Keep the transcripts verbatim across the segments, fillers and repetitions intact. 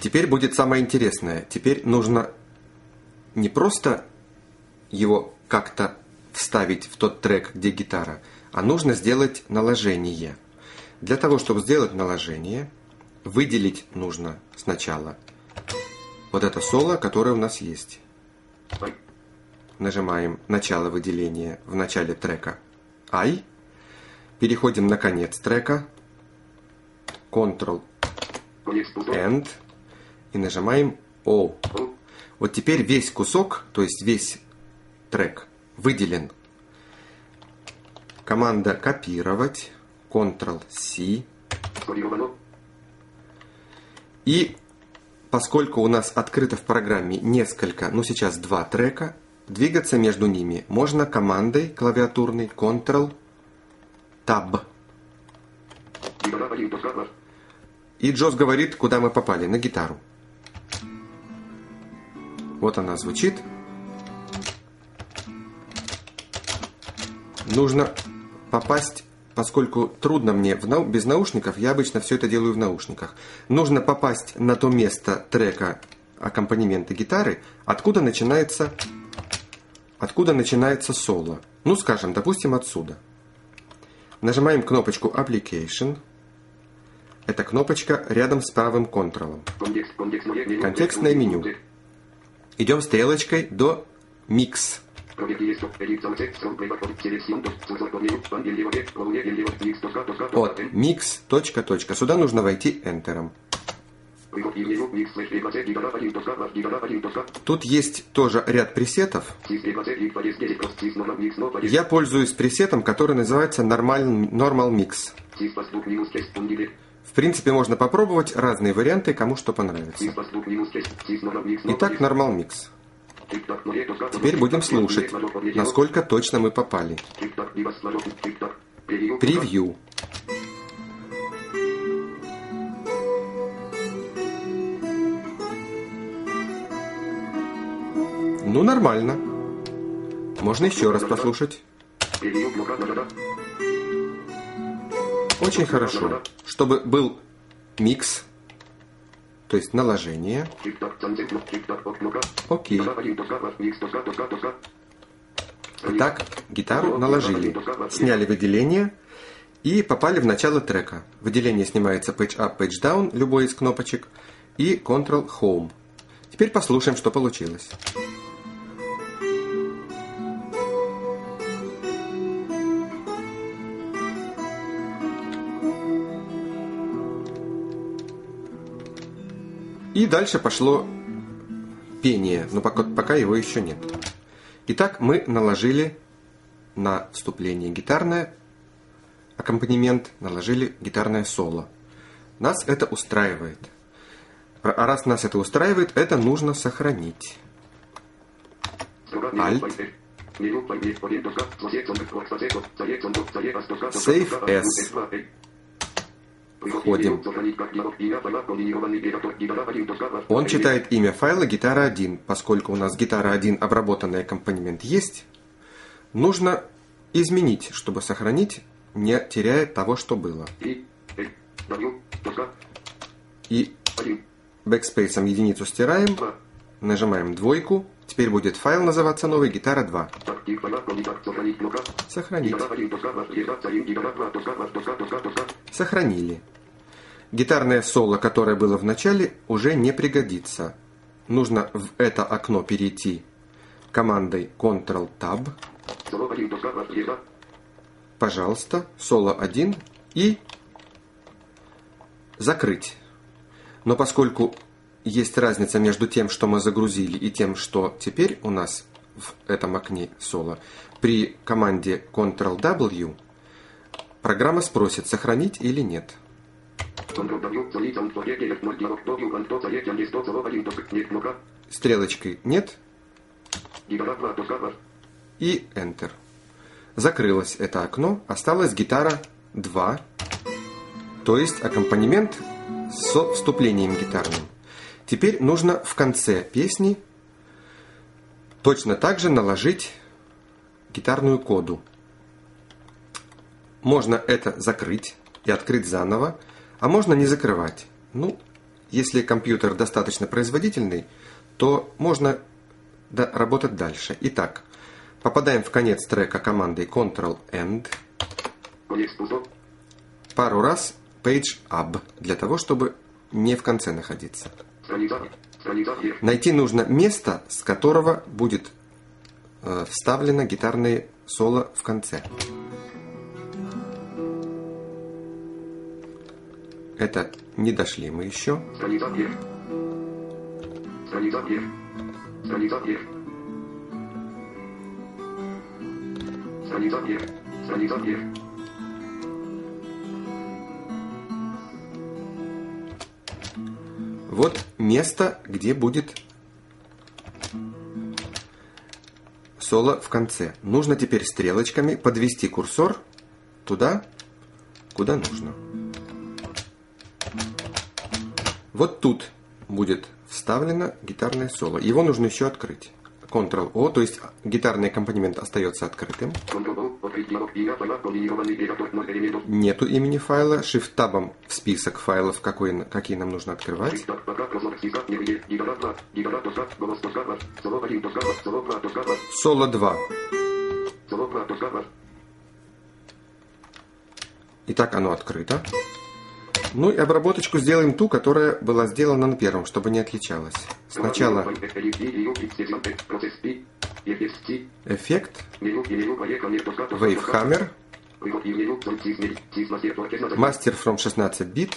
Теперь будет самое интересное. Теперь нужно не просто его как-то вставить в тот трек, где гитара, а нужно сделать наложение. Для того, чтобы сделать наложение, выделить нужно сначала вот это соло, которое у нас есть. Нажимаем начало выделения в начале трека I. Переходим на конец трека. Ctrl-End. И нажимаем O. Вот теперь весь кусок, то есть весь трек выделен. Команда копировать. Ctrl-C. И поскольку у нас открыто в программе несколько, ну сейчас два трека, двигаться между ними можно командой клавиатурной Ctrl-Tab. И Джос говорит, куда мы попали, на гитару. Вот она звучит. Нужно попасть, поскольку трудно мне в нау... без наушников, я обычно все это делаю в наушниках. Нужно попасть на то место трека аккомпанемента гитары, откуда начинается, откуда начинается соло. Ну, скажем, допустим, отсюда. Нажимаем кнопочку Application. Это кнопочка рядом с правым контролом. Контекстное меню. Идем стрелочкой до Mix. От Mix, точка, точка. Сюда нужно войти Enter'ом. Тут есть тоже ряд пресетов. Я пользуюсь пресетом, который называется Normal, Normal Mix. В принципе, можно попробовать разные варианты, кому что понравится. Итак, Normal Mix. Теперь будем слушать, насколько точно мы попали. Превью. Ну, нормально. Можно еще раз послушать. Очень хорошо. Чтобы был микс, то есть наложение. Окей. Итак, гитару наложили. Сняли выделение и попали в начало трека. Выделение снимается Page Up, Page Down, любой из кнопочек, и Ctrl-Home. Теперь послушаем, что получилось. И дальше пошло пение, но пока, пока его еще нет. Итак, мы наложили на вступление гитарное аккомпанемент, наложили гитарное соло. Нас это устраивает. А раз нас это устраивает, это нужно сохранить. Alt. Save as. Входим. Он читает имя файла гитара один. Поскольку у нас гитара один обработанный аккомпанемент есть, нужно изменить, чтобы сохранить, не теряя того, что было. И бэкспейсом единицу стираем, нажимаем двойку. Теперь будет файл называться новый гитара два. Сохранить. Сохранили. Гитарное соло, которое было в начале, уже не пригодится. Нужно в это окно перейти командой Ctrl-Tab. Пожалуйста, соло один и закрыть. Но поскольку есть разница между тем, что мы загрузили, и тем, что теперь у нас в этом окне соло, при команде Ctrl-W программа спросит, сохранить или нет. Стрелочкой нет. И Enter. Закрылось это окно, осталась гитара два, то есть аккомпанемент со вступлением гитарным. Теперь нужно в конце песни точно так же наложить гитарную коду. Можно это закрыть и открыть заново, а можно не закрывать. Ну, Если компьютер достаточно производительный, то можно работать дальше. Итак, попадаем в конец трека командой контрол-End. Пару раз Page Up, для того, чтобы не в конце находиться. Найти нужно место, с которого будет э, вставлено гитарное соло в конце. Это не дошли мы еще. Вот место, где будет соло в конце. Нужно теперь стрелочками подвести курсор туда, куда нужно. Вот тут будет вставлено гитарное соло. Его нужно еще открыть. контрол-О, то есть гитарный аккомпанемент остается открытым. Нету имени файла. Shift-табом в список файлов, какой, какие нам нужно открывать. соло два. Итак, оно открыто. Ну и обработочку сделаем ту, которая была сделана на первом, чтобы не отличалась. Сначала эффект, Wavehammer, Master from шестнадцать бит,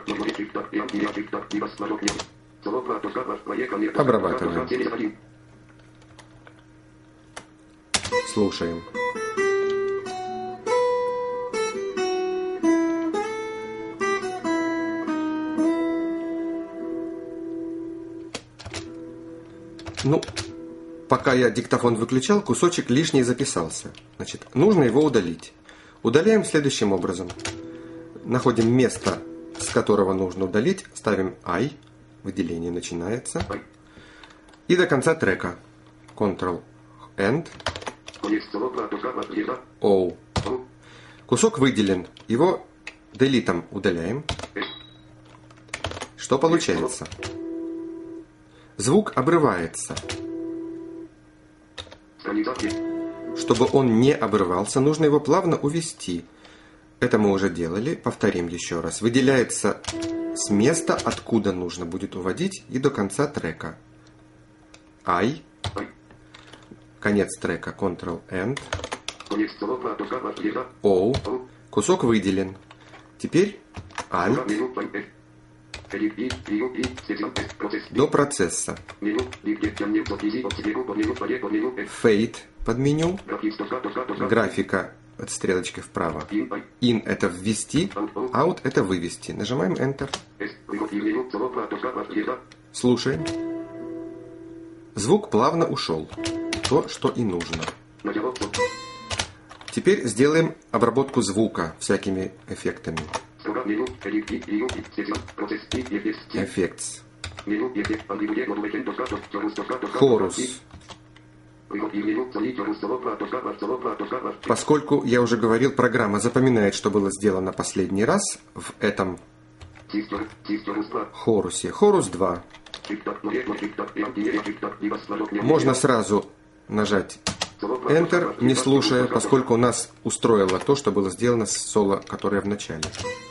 обрабатываем. Слушаем. Ну, пока я диктофон выключал, кусочек лишний записался. Значит, нужно его удалить. Удаляем следующим образом. Находим место, с которого нужно удалить, ставим I, выделение начинается, и до конца трека. контрол-End, O. Кусок выделен, его делитом удаляем. Что получается? Звук обрывается. Чтобы он не обрывался, нужно его плавно увести. Это мы уже делали. Повторим еще раз. Выделяется с места, откуда нужно будет уводить, и до конца трека. I. Конец трека. контрол-End. O. Кусок выделен. Теперь Alt. До процесса. Fade под меню. Графика от стрелочки вправо. In это ввести, Out это вывести. Нажимаем Enter. Слушаем. Звук плавно ушел. То, что и нужно. Теперь сделаем обработку звука всякими эффектами. Effects. Chorus. Поскольку я уже говорил, программа запоминает, что было сделано последний раз в этом хорусе. Хорус два. Можно сразу нажать Enter, не слушая, поскольку у нас устроило то, что было сделано с соло, которое в начале.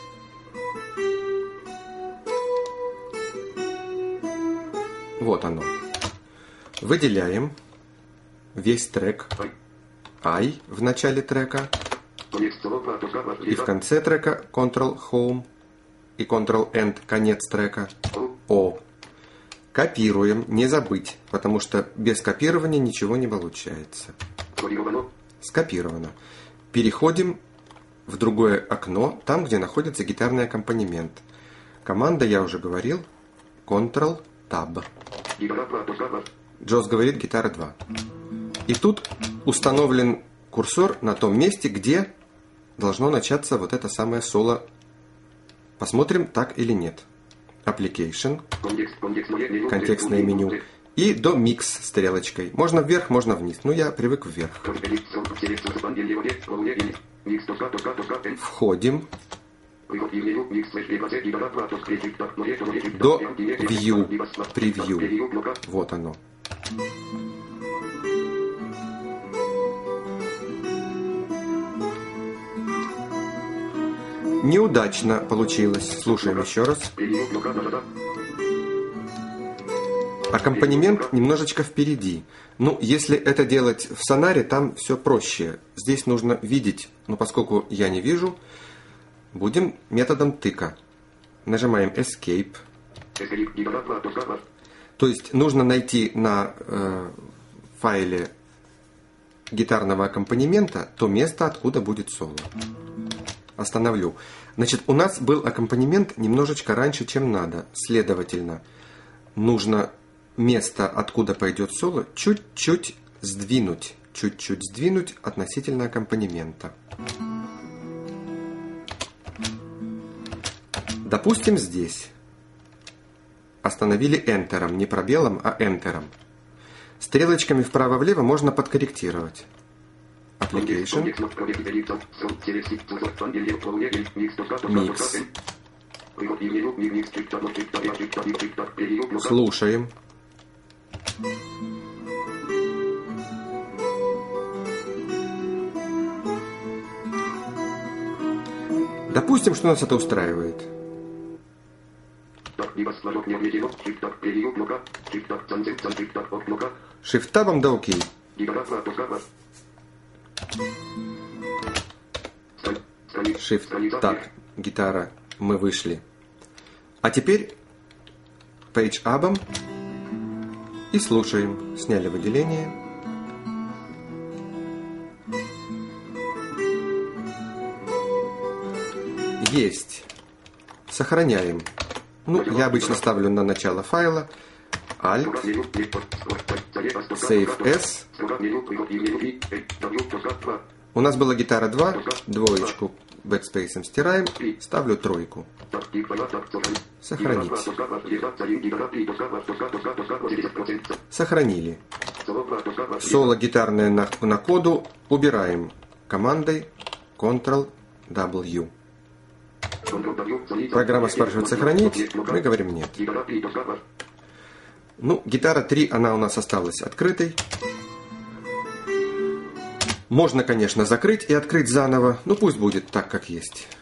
Вот оно. Выделяем весь трек I в начале трека и в конце трека Ctrl-Home и Ctrl-End конец трека O. Копируем, не забыть, потому что без копирования ничего не получается. Скопировано. Переходим в другое окно, там, где находится гитарный аккомпанемент. Команда, я уже говорил, Ctrl-Tab. Джос говорит гитара два. И тут установлен курсор на том месте, где должно начаться вот это самое соло. Посмотрим, так или нет. Application, контекстное меню, и до Mix стрелочкой. Можно вверх, можно вниз. Ну, я привык вверх. Входим. До view, превью. Вот оно. Неудачно получилось. Слушаем еще раз. Аккомпанемент немножечко впереди. Ну, если это делать в сонаре, там все проще. Здесь нужно видеть, но поскольку я не вижу, будем методом тыка. Нажимаем Escape. То есть нужно найти на э, файле гитарного аккомпанемента то место, откуда будет соло. Остановлю. Значит, у нас был аккомпанемент немножечко раньше, чем надо. Следовательно, нужно место, откуда пойдет соло, чуть-чуть сдвинуть. Чуть-чуть сдвинуть относительно аккомпанемента. Допустим, здесь. Остановили Enter'ом, не пробелом, а Enter'ом. Стрелочками вправо-влево можно подкорректировать. Application. Mix. Слушаем. Допустим, что нас это устраивает. Shift-табом да окей. Shift-таб, гитара, мы вышли. А теперь Page-абом и слушаем. Сняли выделение. Есть. Сохраняем. Ну, я обычно ставлю на начало файла. Alt. Save S. У нас была гитара два. Двоечку бэкспейсом стираем. Ставлю тройку. Сохранить. Сохранили. Соло гитарное на, на коду убираем командой контрол-дабл-ю. Программа спрашивает сохранить, мы говорим нет. Ну, гитара три, она у нас осталась открытой. Можно, конечно, закрыть и открыть заново, но пусть будет так, как есть.